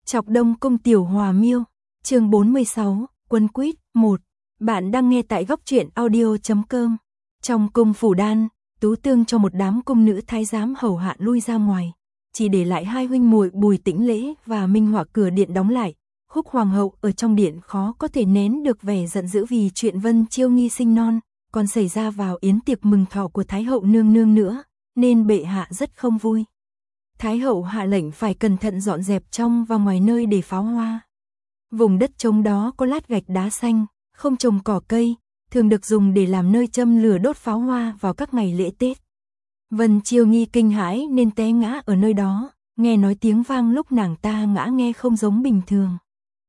Chọc Đông Cung Tiểu Hòa Miêu, chương 46, Quân Quýt 1. Bạn đang nghe tại góc truyện audio.com. Trong cung phủ đan, Tú Tương cho một đám cung nữ thái giám hầu hạ lui ra ngoài, chỉ để lại hai huynh muội Bùi Tĩnh Lễ và Minh Họa cửa điện đóng lại. Khúc hoàng hậu ở trong điện khó có thể nén được vẻ giận dữ vì chuyện Vân Chiêu Nghi sinh non, còn xảy ra vào yến tiệc mừng thọ của Thái hậu nương nương nữa, nên bệ hạ rất không vui. Thái hậu hạ lệnh phải cẩn thận dọn dẹp trong và ngoài nơi để pháo hoa. Vùng đất trống đó có lát gạch đá xanh, không trồng cỏ cây, thường được dùng để làm nơi châm lửa đốt pháo hoa vào các ngày lễ Tết. Vân Chiêu Nghi kinh hãi nên té ngã ở nơi đó, nghe nói tiếng vang lúc nàng ta ngã nghe không giống bình thường.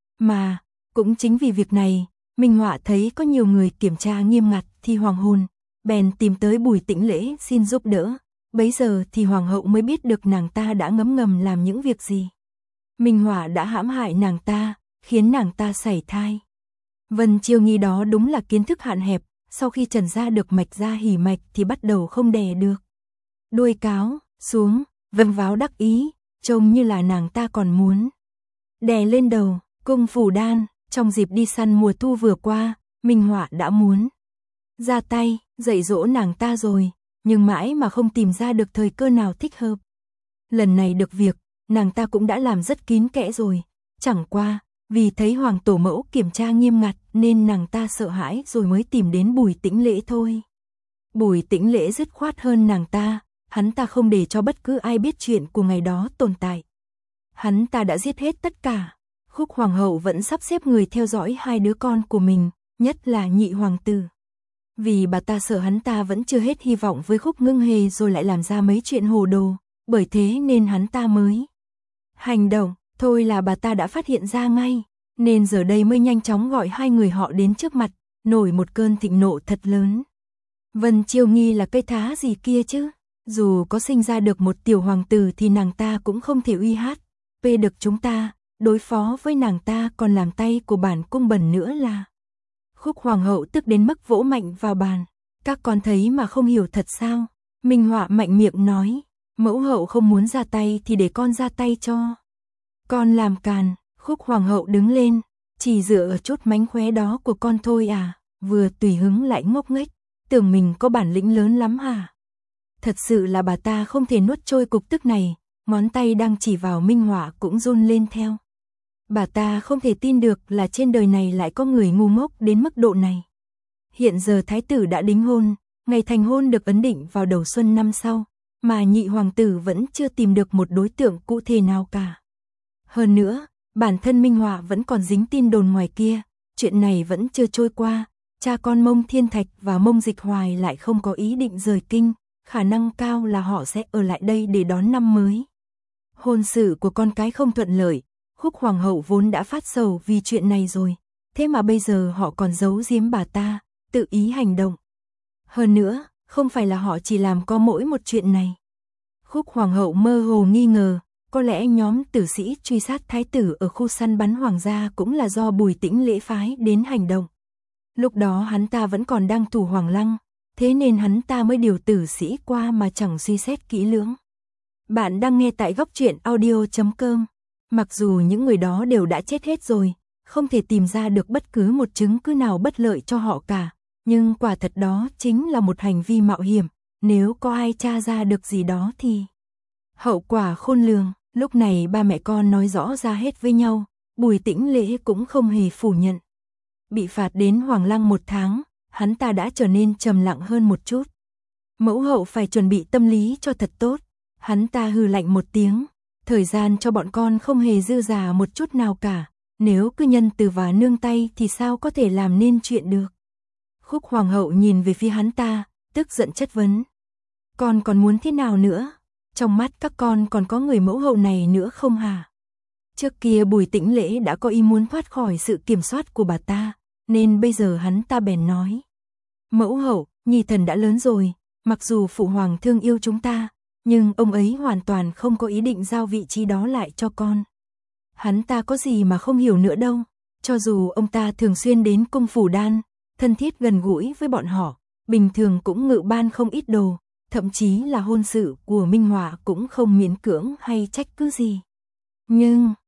Mà, cũng chính vì việc này, Minh Họa thấy có nhiều người kiểm tra nghiêm ngặt thì hoàng hồn, bèn tìm tới Bùi Tĩnh Lễ xin giúp đỡ. Bấy giờ thì hoàng hậu mới biết được nàng ta đã ngấm ngầm làm những việc gì. Minh Họa đã hãm hại nàng ta, khiến nàng ta sảy thai. Vân Chiêu Nghi đó đúng là kiến thức hạn hẹp, sau khi trần ra được mạch ra hỉ mạch thì bắt đầu không đè được. Đuôi cáo xuống, vâng váo đắc ý, trông như là nàng ta còn muốn đè lên đầu. Cung phủ đan, trong dịp đi săn mùa thu vừa qua, Minh Họa đã muốn ra tay, dạy dỗ nàng ta rồi, nhưng mãi mà không tìm ra được thời cơ nào thích hợp. Lần này được việc, nàng ta cũng đã làm rất kín kẽ rồi, chẳng qua, vì thấy hoàng tổ mẫu kiểm tra nghiêm ngặt nên nàng ta sợ hãi rồi mới tìm đến Bùi Tĩnh Lễ thôi. Bùi Tĩnh Lễ dứt khoát hơn nàng ta, hắn ta không để cho bất cứ ai biết chuyện của ngày đó tồn tại. Hắn ta đã giết hết tất cả. Khúc hoàng hậu vẫn sắp xếp người theo dõi hai đứa con của mình, nhất là nhị hoàng tử. Vì bà ta sợ hắn ta vẫn chưa hết hy vọng với Khúc Ngưng Hề rồi lại làm ra mấy chuyện hồ đồ, bởi thế nên hắn ta mới hành động. Thôi là bà ta đã phát hiện ra ngay, nên giờ đây mới nhanh chóng gọi hai người họ đến trước mặt, nổi một cơn thịnh nộ thật lớn. Vân Chiêu Nghi là cây thá gì kia chứ, dù có sinh ra được một tiểu hoàng tử thì nàng ta cũng không thể uy hát được chúng ta. Đối phó với nàng ta còn làm tay của bản cung bẩn nữa là. Khúc hoàng hậu tức đến mức vỗ mạnh vào bàn. Các con thấy mà không hiểu thật sao? Minh Họa mạnh miệng nói. Mẫu hậu không muốn ra tay thì để con ra tay cho. Con làm càn. Khúc hoàng hậu đứng lên. Chỉ dựa ở chút mánh khóe đó của con thôi à? Vừa tùy hứng lại ngốc nghếch. Tưởng mình có bản lĩnh lớn lắm hả? Thật sự là bà ta không thể nuốt trôi cục tức này. Ngón tay đang chỉ vào Minh Họa cũng run lên theo. Bà ta không thể tin được là trên đời này lại có người ngu ngốc đến mức độ này. Hiện giờ thái tử đã đính hôn, ngày thành hôn được ấn định vào đầu xuân năm sau, mà nhị hoàng tử vẫn chưa tìm được một đối tượng cụ thể nào cả. Hơn nữa, bản thân Minh Họa vẫn còn dính tin đồn ngoài kia, chuyện này vẫn chưa trôi qua, cha con Mông Thiên Thạch và Mông Dịch Hoài lại không có ý định rời kinh, khả năng cao là họ sẽ ở lại đây để đón năm mới. Hôn sự của con cái không thuận lợi. Khúc hoàng hậu vốn đã phát sầu vì chuyện này rồi, thế mà bây giờ họ còn giấu giếm bà ta, tự ý hành động. Hơn nữa, không phải là họ chỉ làm có mỗi một chuyện này. Khúc hoàng hậu mơ hồ nghi ngờ, có lẽ nhóm tử sĩ truy sát thái tử ở khu săn bắn hoàng gia cũng là do Bùi Tĩnh Lễ phái đến hành động. Lúc đó hắn ta vẫn còn đang thủ Hoàng Lăng, thế nên hắn ta mới điều tử sĩ qua mà chẳng suy xét kỹ lưỡng. Bạn đang nghe tại góc truyện audio.com. Mặc dù những người đó đều đã chết hết rồi, không thể tìm ra được bất cứ một chứng cứ nào bất lợi cho họ cả, nhưng quả thật đó chính là một hành vi mạo hiểm, nếu có ai tra ra được gì đó thì hậu quả khôn lường. Lúc này ba mẹ con nói rõ ra hết với nhau, Bùi Tĩnh Lễ cũng không hề phủ nhận. Bị phạt đến Hoàng Lăng 1 tháng, hắn ta đã trở nên trầm lặng hơn một chút. Mẫu hậu phải chuẩn bị tâm lý cho thật tốt, hắn ta hừ lạnh một tiếng. Thời gian cho bọn con không hề dư dả một chút nào cả, nếu cứ nhân từ và nương tay thì sao có thể làm nên chuyện được. Khúc hoàng hậu nhìn về phía hắn ta, tức giận chất vấn. Con còn muốn thế nào nữa? Trong mắt các con còn có người mẫu hậu này nữa không hả? Trước kia Bùi Tĩnh Lễ đã có ý muốn thoát khỏi sự kiểm soát của bà ta, nên bây giờ hắn ta bèn nói. Mẫu hậu, nhi thần đã lớn rồi, mặc dù phụ hoàng thương yêu chúng ta, nhưng ông ấy hoàn toàn không có ý định giao vị trí đó lại cho con. Hắn ta có gì mà không hiểu nữa đâu, cho dù ông ta thường xuyên đến cung phủ đan, thân thiết gần gũi với bọn họ, bình thường cũng ngự ban không ít đồ, thậm chí là hôn sự của Minh Họa cũng không miễn cưỡng hay trách cứ gì. Nhưng,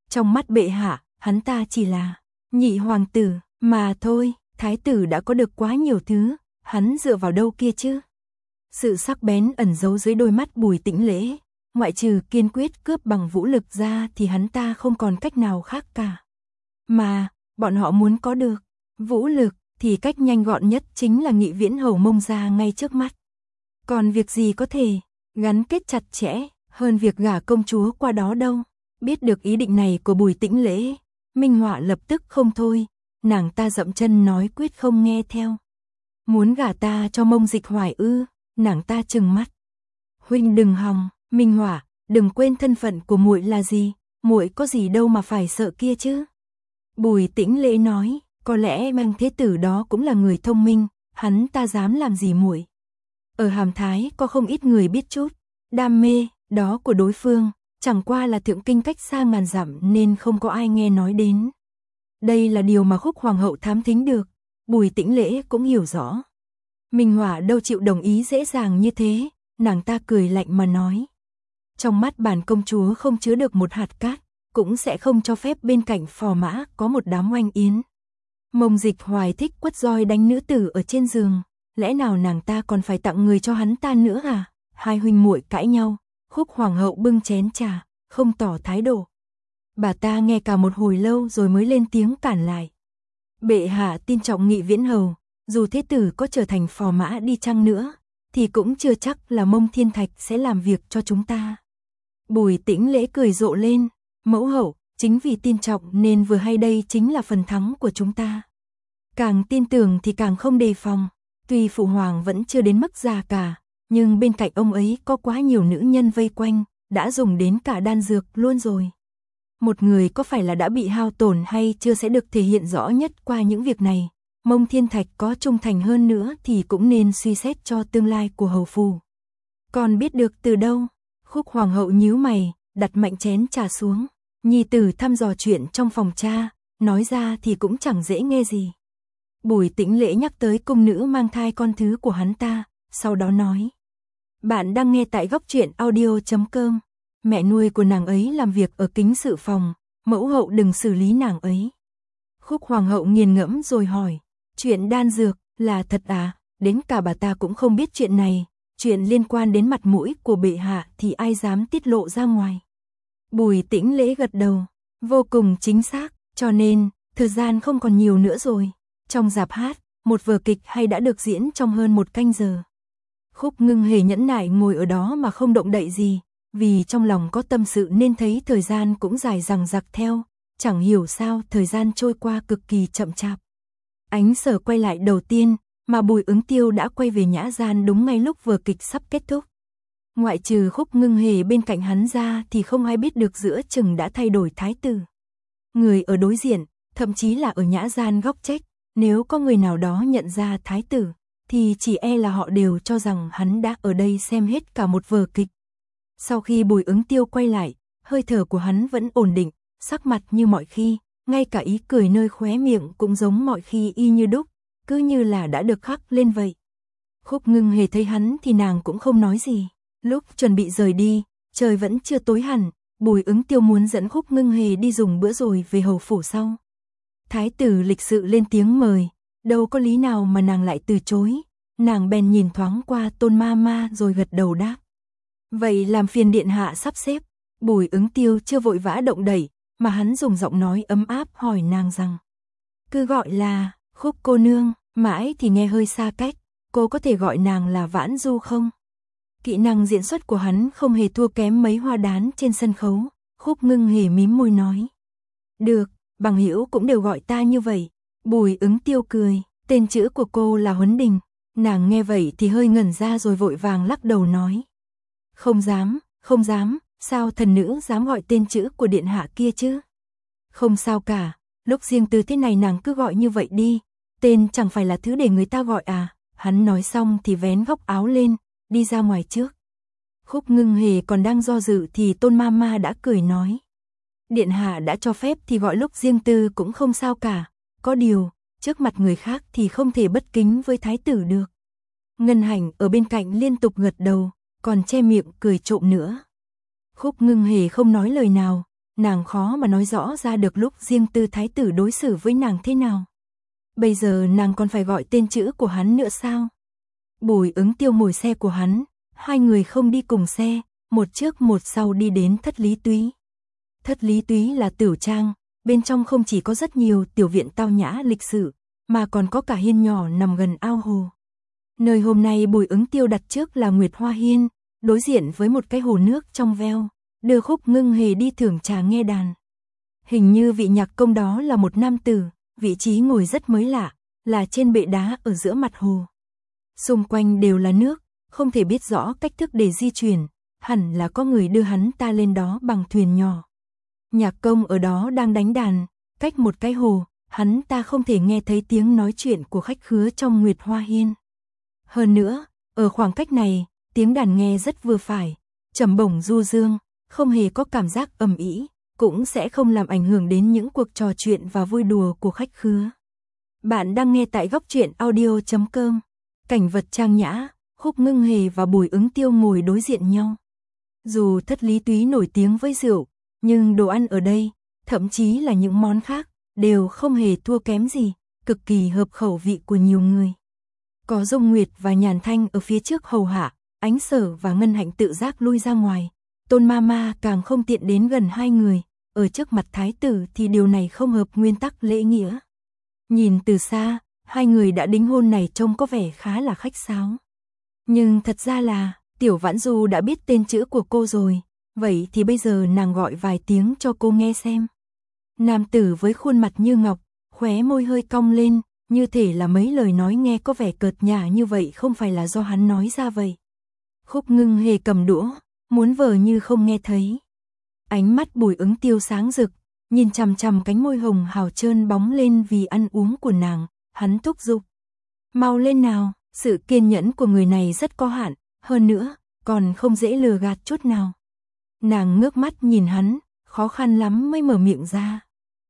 Trong mắt bệ hạ, hắn ta chỉ là nhị hoàng tử mà thôi, thái tử đã có được quá nhiều thứ, hắn dựa vào đâu kia chứ? Sự sắc bén ẩn giấu dưới đôi mắt Bùi Tĩnh Lễ, ngoại trừ kiên quyết cướp bằng vũ lực ra thì hắn ta không còn cách nào khác cả. Mà, bọn họ muốn có được vũ lực thì cách nhanh gọn nhất chính là Nghị Viễn Hầu Mông ra ngay trước mắt. Còn việc gì có thể gắn kết chặt chẽ hơn việc gả công chúa qua đó đâu? Biết được ý định này của Bùi Tĩnh Lễ, Minh Họa lập tức không thôi, nàng ta dậm chân nói quyết không nghe theo. Muốn gả ta cho Mông Dịch Hoài ư? Nàng ta trừng mắt. Huynh đừng hòng, Minh Họa, đừng quên thân phận của muội là gì, muội có gì đâu mà phải sợ kia chứ? Bùi Tĩnh Lễ nói, có lẽ Mang Thế Tử đó cũng là người thông minh, hắn ta dám làm gì muội? Ở Hàm Thái có không ít người biết chút đam mê đó của đối phương, chẳng qua là thượng kinh cách xa ngàn dặm nên không có ai nghe nói đến. Đây là điều mà Khúc Hoàng hậu thám thính được, Bùi Tĩnh Lễ cũng hiểu rõ. Minh Họa đâu chịu đồng ý dễ dàng như thế, nàng ta cười lạnh mà nói. Trong mắt bản công chúa không chứa được một hạt cát, cũng sẽ không cho phép bên cạnh phò mã có một đám oanh yến. Mông Dịch Hoài thích quất roi đánh nữ tử ở trên giường, lẽ nào nàng ta còn phải tặng người cho hắn ta nữa à? Hai huynh muội cãi nhau, Khúc Hoàng hậu bưng chén trà, không tỏ thái độ. Bà ta nghe cả một hồi lâu rồi mới lên tiếng cản lại. Bệ hạ tin trọng Nghị Viễn Hầu, dù thế tử có trở thành phò mã đi chăng nữa, thì cũng chưa chắc là Mông Thiên Thạch sẽ làm việc cho chúng ta. Bùi Tĩnh Lễ cười rộ lên, mẫu hậu, chính vì tin trọng nên vừa hay đây chính là phần thắng của chúng ta. Càng tin tưởng thì càng không đề phòng, tuy phụ hoàng vẫn chưa đến mức già cả, nhưng bên cạnh ông ấy có quá nhiều nữ nhân vây quanh, đã dùng đến cả đan dược luôn rồi. Một người có phải là đã bị hao tổn hay chưa sẽ được thể hiện rõ nhất qua những việc này. Mông Thiên Thạch có trung thành hơn nữa thì cũng nên suy xét cho tương lai của hầu phủ. Còn biết được từ đâu? Khúc Hoàng hậu nhíu mày, đặt mạnh chén trà xuống. Nhi tử thăm dò chuyện trong phòng cha, nói ra thì cũng chẳng dễ nghe gì. Bùi Tĩnh Lễ nhắc tới cung nữ mang thai con thứ của hắn ta, sau đó nói. Bạn đang nghe tại góc truyện audio.com. Mẹ nuôi của nàng ấy làm việc ở kính sự phòng, mẫu hậu đừng xử lý nàng ấy. Khúc Hoàng hậu nghiền ngẫm rồi hỏi. Chuyện đan dược là thật à? Đến cả bà ta cũng không biết chuyện này. Chuyện liên quan đến mặt mũi của bệ hạ thì ai dám tiết lộ ra ngoài. Bùi Tĩnh Lễ gật đầu. Vô cùng chính xác, cho nên thời gian không còn nhiều nữa rồi. Trong rạp hát, một vở kịch hay đã được diễn trong hơn một canh giờ. Khúc Ngưng Hề nhẫn nại ngồi ở đó mà không động đậy gì, vì trong lòng có tâm sự nên thấy thời gian cũng dài dằng dặc theo, chẳng hiểu sao thời gian trôi qua cực kỳ chậm chạp. Ánh Sở quay lại đầu tiên, mà Bùi Ứng Tiêu đã quay về nhã gian đúng ngay lúc vở kịch sắp kết thúc. Ngoại trừ Khúc Ngưng Hề bên cạnh hắn ra thì không ai biết được giữa chừng đã thay đổi thái tử. Người ở đối diện, thậm chí là ở nhã gian góc trách, nếu có người nào đó nhận ra thái tử, thì chỉ e là họ đều cho rằng hắn đã ở đây xem hết cả một vở kịch. Sau khi Bùi Ứng Tiêu quay lại, hơi thở của hắn vẫn ổn định, sắc mặt như mọi khi, ngay cả ý cười nơi khóe miệng cũng giống mọi khi y như đúc, cứ như là đã được khắc lên vậy. Khúc Ngưng Hề thấy hắn thì nàng cũng không nói gì. Lúc chuẩn bị rời đi, trời vẫn chưa tối hẳn, Bùi Ứng Tiêu muốn dẫn Khúc Ngưng Hề đi dùng bữa rồi về hầu phủ sau. Thái tử lịch sự lên tiếng mời, đâu có lý nào mà nàng lại từ chối, nàng bèn nhìn thoáng qua Tôn Ma Ma rồi gật đầu đáp. Vậy làm phiền điện hạ sắp xếp. Bùi Ứng Tiêu chưa vội vã động đẩy, mà hắn dùng giọng nói ấm áp hỏi nàng rằng. Cứ gọi là Khúc cô nương, mãi thì nghe hơi xa cách, cô có thể gọi nàng là Vãn Du không? Kỹ năng diễn xuất của hắn không hề thua kém mấy hoa đán trên sân khấu. Khúc Ngưng Hề mím môi nói. Được, bằng hữu cũng đều gọi ta như vậy. Bùi Ứng Tiêu cười, tên chữ của cô là Huấn Đình. Nàng nghe vậy thì hơi ngẩn ra rồi vội vàng lắc đầu nói. Không dám, không dám, sao thần nữ dám gọi tên chữ của điện hạ kia chứ? Không sao cả, lúc riêng tư thế này nàng cứ gọi như vậy đi, tên chẳng phải là thứ để người ta gọi à? Hắn nói xong thì vén góc áo lên, đi ra ngoài trước. Khúc Ngưng Hề còn đang do dự thì Tôn Ma Ma đã cười nói. Điện hạ đã cho phép thì gọi lúc riêng tư cũng không sao cả, có điều, trước mặt người khác thì không thể bất kính với thái tử được. Ngân Hành ở bên cạnh liên tục gật đầu, còn che miệng cười trộm nữa. Khúc Ngưng Hề không nói lời nào, nàng khó mà nói rõ ra được lúc riêng tư thái tử đối xử với nàng thế nào. Bây giờ nàng còn phải gọi tên chữ của hắn nữa sao? Bùi Ứng Tiêu ngồi xe của hắn, hai người không đi cùng xe, một trước một sau đi đến Thất Lý Túy. Thất Lý Túy là tửu trang, bên trong không chỉ có rất nhiều tiểu viện tao nhã lịch sự, mà còn có cả hiên nhỏ nằm gần ao hồ. Nơi hôm nay Bùi Ứng Tiêu đặt trước là Nguyệt Hoa Hiên, đối diện với một cái hồ nước trong veo, đưa Khúc Ngưng Hề đi thưởng trà nghe đàn. Hình như vị nhạc công đó là một nam tử, vị trí ngồi rất mới lạ, là trên bệ đá ở giữa mặt hồ. Xung quanh đều là nước, không thể biết rõ cách thức để di chuyển, hẳn là có người đưa hắn ta lên đó bằng thuyền nhỏ. Nhạc công ở đó đang đánh đàn, cách một cái hồ, hắn ta không thể nghe thấy tiếng nói chuyện của khách khứa trong Nguyệt Hoa Hiên. Hơn nữa, ở khoảng cách này, tiếng đàn nghe rất vừa phải, trầm bổng du dương, không hề có cảm giác ầm ĩ, cũng sẽ không làm ảnh hưởng đến những cuộc trò chuyện và vui đùa của khách khứa. Bạn đang nghe tại góc truyện audio.com. Cảnh vật trang nhã, Khúc Ngưng Hề và Bùi Ứng Tiêu ngồi đối diện nhau. Dù Thất Lý Túy nổi tiếng với rượu, nhưng đồ ăn ở đây, thậm chí là những món khác, đều không hề thua kém gì, cực kỳ hợp khẩu vị của nhiều người. Có Dung Nguyệt và Nhàn Thanh ở phía trước hầu hạ, Ánh Sở và Ngân Hạnh tự giác lui ra ngoài. Tôn Mama càng không tiện đến gần hai người, ở trước mặt thái tử thì điều này không hợp nguyên tắc lễ nghĩa. Nhìn từ xa, hai người đã đính hôn này trông có vẻ khá là khách sáo. Nhưng thật ra là, Tiểu Vãn Du đã biết tên chữ của cô rồi, vậy thì bây giờ nàng gọi vài tiếng cho cô nghe xem. Nam tử với khuôn mặt như ngọc, khóe môi hơi cong lên, như thể là mấy lời nói nghe có vẻ cợt nhả như vậy không phải là do hắn nói ra vậy. Khúc Ngưng Hề cầm đũa, muốn vờ như không nghe thấy. Ánh mắt Bùi Ứng Tiêu sáng rực, nhìn chằm chằm cánh môi hồng hào trơn bóng lên vì ăn uống của nàng, hắn thúc giục. Mau lên nào, sự kiên nhẫn của người này rất có hạn, hơn nữa, còn không dễ lừa gạt chút nào. Nàng ngước mắt nhìn hắn, khó khăn lắm mới mở miệng ra.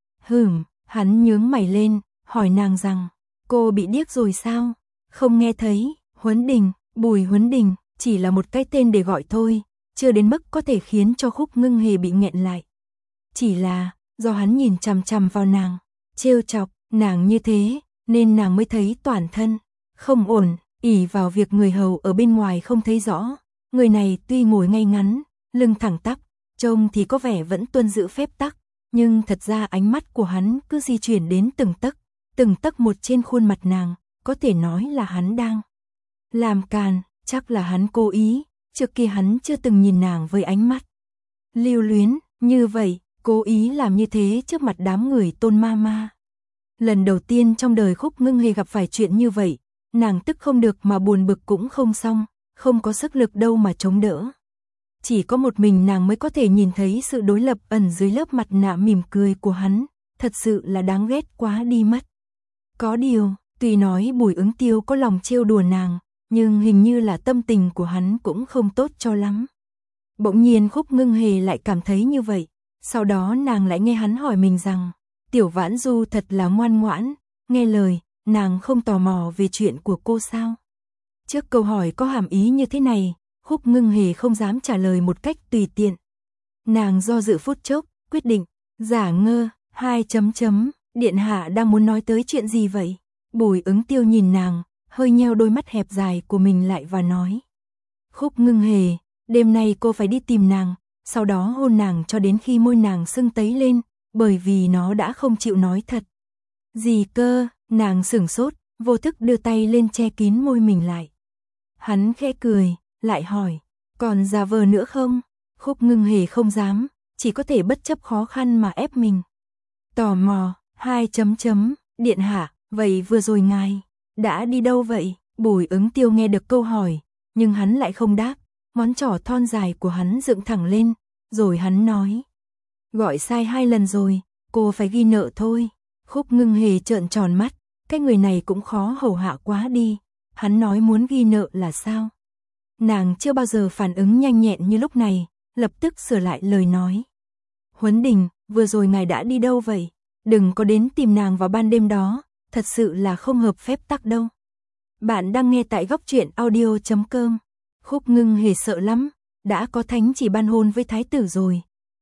Hắn nhướng mày lên, hỏi nàng rằng, cô bị điếc rồi sao? Không nghe thấy, Huấn Đình, Bùi Huấn Đình, chỉ là một cái tên để gọi thôi, chưa đến mức có thể khiến cho Khúc Ngưng Hề bị nghẹn lại. Chỉ là, do hắn nhìn chằm chằm vào nàng, trêu chọc, nàng như thế, nên nàng mới thấy toàn thân không ổn, ỷ vào việc người hầu ở bên ngoài không thấy rõ. Người này tuy ngồi ngay ngắn, lưng thẳng tắp, trông thì có vẻ vẫn tuân giữ phép tắc, nhưng thật ra ánh mắt của hắn cứ di chuyển đến từng tấc một trên khuôn mặt nàng, có thể nói là hắn đang làm càn, chắc là hắn cố ý, trước kia hắn chưa từng nhìn nàng với ánh mắt lưu luyến như vậy, cố ý làm như thế trước mặt đám người Tôn Mama. Lần đầu tiên trong đời Khúc Ngưng Hề gặp phải chuyện như vậy, nàng tức không được mà buồn bực cũng không xong, không có sức lực đâu mà chống đỡ. Chỉ có một mình nàng mới có thể nhìn thấy sự đối lập ẩn dưới lớp mặt nạ mỉm cười của hắn, thật sự là đáng ghét quá đi mất. Có điều, tuy nói Bùi Ứng Tiêu có lòng trêu đùa nàng, nhưng hình như là tâm tình của hắn cũng không tốt cho lắm. Bỗng nhiên Khúc Ngưng Hề lại cảm thấy như vậy, sau đó nàng lại nghe hắn hỏi mình rằng, Tiểu Vãn Du thật là ngoan ngoãn, nghe lời, nàng không tò mò về chuyện của cô sao? Trước câu hỏi có hàm ý như thế này, Khúc Ngưng Hề không dám trả lời một cách tùy tiện. Nàng do dự phút chốc, quyết định, giả ngơ, điện hạ đang muốn nói tới chuyện gì vậy? Bùi Ứng Tiêu nhìn nàng, hơi nheo đôi mắt hẹp dài của mình lại và nói. Khúc Ngưng Hề, đêm nay cô phải đi tìm nàng, sau đó hôn nàng cho đến khi môi nàng sưng tấy lên, bởi vì nó đã không chịu nói thật. Gì cơ? Nàng sửng sốt, vô thức đưa tay lên che kín môi mình lại. Hắn khẽ cười, lại hỏi, còn giả vờ nữa không? Khúc Ngưng Hề không dám, chỉ có thể bất chấp khó khăn mà ép mình. Tò mò, điện hạ, vậy vừa rồi ngài đã đi đâu vậy? Bùi Ứng Tiêu nghe được câu hỏi, nhưng hắn lại không đáp, ngón trỏ thon dài của hắn dựng thẳng lên, rồi hắn nói. Gọi sai 2 lần rồi, cô phải ghi nợ thôi. Khúc Ngưng Hề trợn tròn mắt, cái người này cũng khó hầu hạ quá đi, hắn nói muốn ghi nợ là sao? Nàng chưa bao giờ phản ứng nhanh nhẹn như lúc này, lập tức sửa lại lời nói. Huấn Đình, vừa rồi ngài đã đi đâu vậy? Đừng có đến tìm nàng vào ban đêm đó, thật sự là không hợp phép tắc đâu. Bạn đang nghe tại góc truyện audio.com. Khúc Ngưng Hề sợ lắm, đã có thánh chỉ ban hôn với thái tử rồi,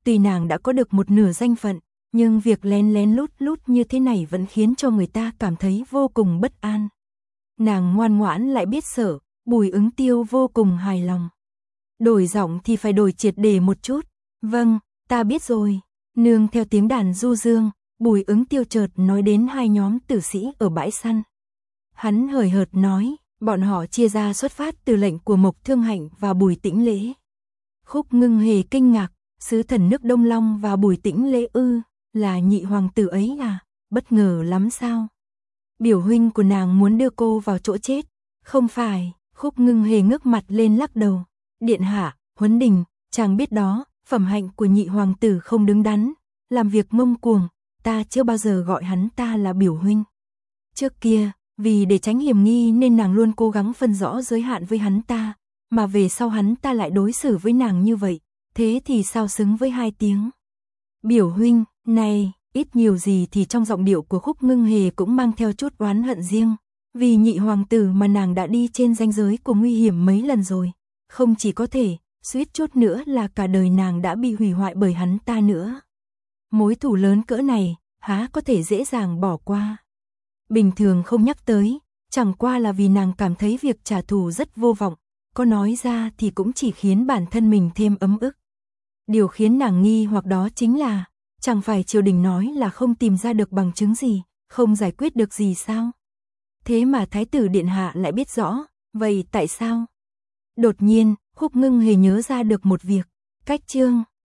Tuy nàng đã có được một nửa danh phận, nhưng việc lén lén lút lút như thế này vẫn khiến cho người ta cảm thấy vô cùng bất an. Nàng ngoan ngoãn lại biết sợ, Bùi Ứng Tiêu vô cùng hài lòng. Đổi giọng thì phải đổi triệt để một chút. Vâng, ta biết rồi. Nương theo tiếng đàn du dương, Bùi Ứng Tiêu chợt nói đến hai nhóm tử sĩ ở bãi săn. Hắn hời hợt nói, bọn họ chia ra xuất phát từ lệnh của Mộc Thương Hạnh và Bùi Tĩnh Lễ. Khúc Ngưng Hề kinh ngạc, sứ thần nước Đông Long và Bùi Tĩnh Lễ ư, là nhị hoàng tử ấy à, bất ngờ lắm sao? Biểu huynh của nàng muốn đưa cô vào chỗ chết. Không phải, Khúc Ngưng Hề ngước mặt lên lắc đầu. Điện hạ, Huấn Đình, chàng biết đó, phẩm hạnh của nhị hoàng tử không đứng đắn, làm việc ngông cuồng, ta chưa bao giờ gọi hắn ta là biểu huynh. Trước kia, vì để tránh hiểm nghi nên nàng luôn cố gắng phân rõ giới hạn với hắn ta, mà về sau hắn ta lại đối xử với nàng như vậy, thế thì sao xứng với hai tiếng. Biểu huynh, này, ít nhiều gì thì trong giọng điệu của Khúc Ngưng Hề cũng mang theo chút oán hận riêng, vì nhị hoàng tử mà nàng đã đi trên ranh giới của nguy hiểm mấy lần rồi, không chỉ có thể, suýt chút nữa là cả đời nàng đã bị hủy hoại bởi hắn ta nữa. Mối thù lớn cỡ này, há có thể dễ dàng bỏ qua. Bình thường không nhắc tới, chẳng qua là vì nàng cảm thấy việc trả thù rất vô vọng, có nói ra thì cũng chỉ khiến bản thân mình thêm ấm ức. Điều khiến nàng nghi hoặc đó chính là, chẳng phải triều đình nói là không tìm ra được bằng chứng gì, không giải quyết được gì sao? Thế mà Thái tử Điện Hạ lại biết rõ, vậy tại sao? Đột nhiên, Khúc Ngưng Hề nhớ ra được một việc, cách chương